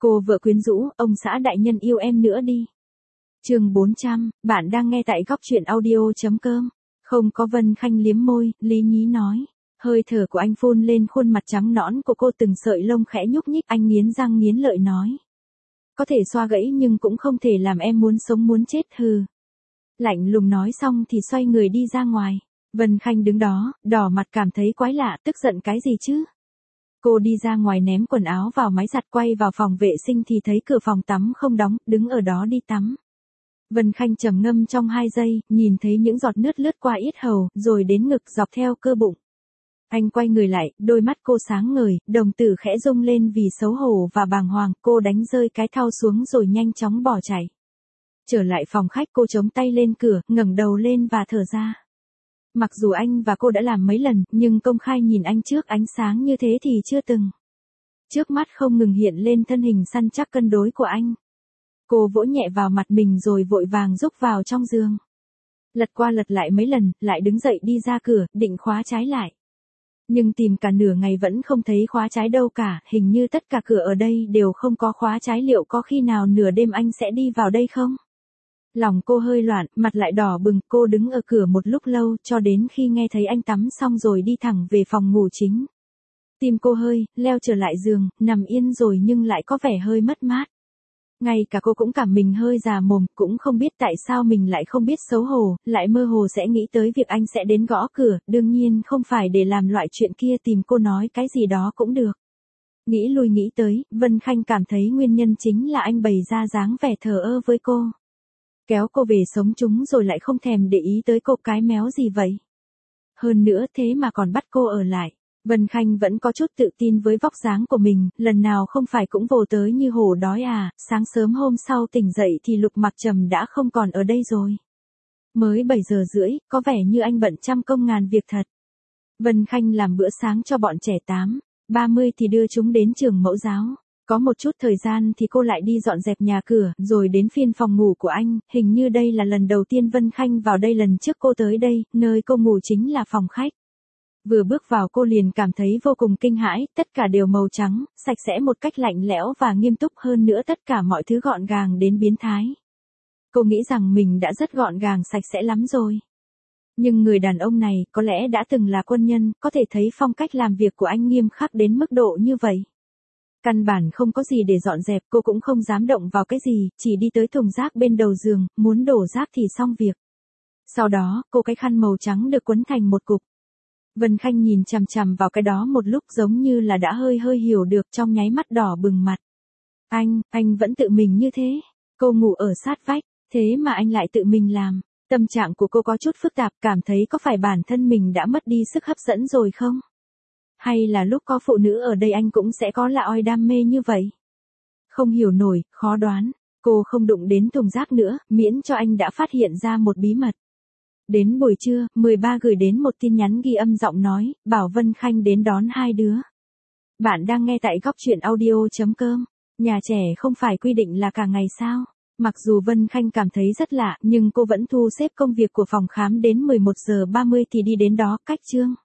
Cô vợ quyến rũ, ông xã đại nhân yêu em nữa đi. Chương 400, bạn đang nghe tại góc truyện audio.com. Không có. Vân Khanh liếm môi, lý nhí nói. Hơi thở của anh phun lên khuôn mặt trắng nõn của cô, từng sợi lông khẽ nhúc nhích. Anh nghiến răng nghiến lợi nói. Có thể xoa gãy nhưng cũng không thể làm em muốn sống muốn chết hừ. Lạnh lùng nói xong thì xoay người đi ra ngoài. Vân Khanh đứng đó, đỏ mặt cảm thấy quái lạ, tức giận cái gì chứ? Cô đi ra ngoài ném quần áo vào máy giặt, quay vào phòng vệ sinh thì thấy cửa phòng tắm không đóng, đứng ở đó đi tắm. Vân Khanh trầm ngâm trong 2 giây, nhìn thấy những giọt nước lướt qua yết hầu, rồi đến ngực dọc theo cơ bụng. Anh quay người lại, đôi mắt cô sáng ngời, đồng tử khẽ rung lên vì xấu hổ và bàng hoàng, cô đánh rơi cái thau xuống rồi nhanh chóng bỏ chạy. Trở lại phòng khách, cô chống tay lên cửa, ngẩng đầu lên và thở ra. Mặc dù anh và cô đã làm mấy lần, nhưng công khai nhìn anh trước ánh sáng như thế thì chưa từng. Trước mắt không ngừng hiện lên thân hình săn chắc cân đối của anh. Cô vỗ nhẹ vào mặt mình rồi vội vàng rúc vào trong giường. Lật qua lật lại mấy lần, lại đứng dậy đi ra cửa, định khóa trái lại. Nhưng tìm cả nửa ngày vẫn không thấy khóa trái đâu cả, hình như tất cả cửa ở đây đều không có khóa trái, liệu có khi nào nửa đêm anh sẽ đi vào đây không? Lòng cô hơi loạn, mặt lại đỏ bừng, cô đứng ở cửa một lúc lâu, cho đến khi nghe thấy anh tắm xong rồi đi thẳng về phòng ngủ chính. Tim cô hơi, leo trở lại giường, nằm yên rồi nhưng lại có vẻ hơi mất mát. Ngay cả cô cũng cảm mình hơi già mồm, cũng không biết tại sao mình lại không biết xấu hổ, lại mơ hồ sẽ nghĩ tới việc anh sẽ đến gõ cửa, đương nhiên không phải để làm loại chuyện kia, tìm cô nói cái gì đó cũng được. Nghĩ lui nghĩ tới, Vân Khanh cảm thấy nguyên nhân chính là anh bày ra dáng vẻ thờ ơ với cô. Kéo cô về sống chung rồi lại không thèm để ý tới cô, cái méo gì vậy? Hơn nữa thế mà còn bắt cô ở lại. Vân Khanh vẫn có chút tự tin với vóc dáng của mình, lần nào không phải cũng vồ tới như hổ đói à. Sáng sớm hôm sau tỉnh dậy thì Lục Mặc Trầm đã không còn ở đây rồi. Mới 7 giờ rưỡi, có vẻ như anh bận trăm công ngàn việc thật. Vân Khanh làm bữa sáng cho bọn trẻ 8:30 thì đưa chúng đến trường mẫu giáo. Có một chút thời gian thì cô lại đi dọn dẹp nhà cửa, rồi đến phiên phòng ngủ của anh. Hình như đây là lần đầu tiên Vân Khanh vào đây, lần trước cô tới đây, nơi cô ngủ chính là phòng khách. Vừa bước vào cô liền cảm thấy vô cùng kinh hãi, tất cả đều màu trắng, sạch sẽ một cách lạnh lẽo và nghiêm túc, hơn nữa tất cả mọi thứ gọn gàng đến biến thái. Cô nghĩ rằng mình đã rất gọn gàng sạch sẽ lắm rồi. Nhưng người đàn ông này có lẽ đã từng là quân nhân, có thể thấy phong cách làm việc của anh nghiêm khắc đến mức độ như vậy. Căn bản không có gì để dọn dẹp, cô cũng không dám động vào cái gì, chỉ đi tới thùng rác bên đầu giường, muốn đổ rác thì xong việc. Sau đó, cô cái khăn màu trắng được quấn thành một cục. Vân Khanh nhìn chằm chằm vào cái đó một lúc, giống như là đã hơi hiểu được, trong nháy mắt đỏ bừng mặt. Anh vẫn tự mình như thế. Cô ngủ ở sát vách, thế mà anh lại tự mình làm. Tâm trạng của cô có chút phức tạp, cảm thấy có phải bản thân mình đã mất đi sức hấp dẫn rồi không? Hay là lúc có phụ nữ ở đây anh cũng sẽ có lạ oi đam mê như vậy? Không hiểu nổi, khó đoán. Cô không đụng đến thùng rác nữa, miễn cho anh đã phát hiện ra một bí mật. Đến buổi trưa, 13 gửi đến một tin nhắn ghi âm giọng nói, bảo Vân Khanh đến đón 2 đứa. Bạn đang nghe tại góc truyện audio.com. Nhà trẻ không phải quy định là cả ngày sao? Mặc dù Vân Khanh cảm thấy rất lạ, nhưng cô vẫn thu xếp công việc của phòng khám, đến 11:30 thì đi đến đó. Cách chương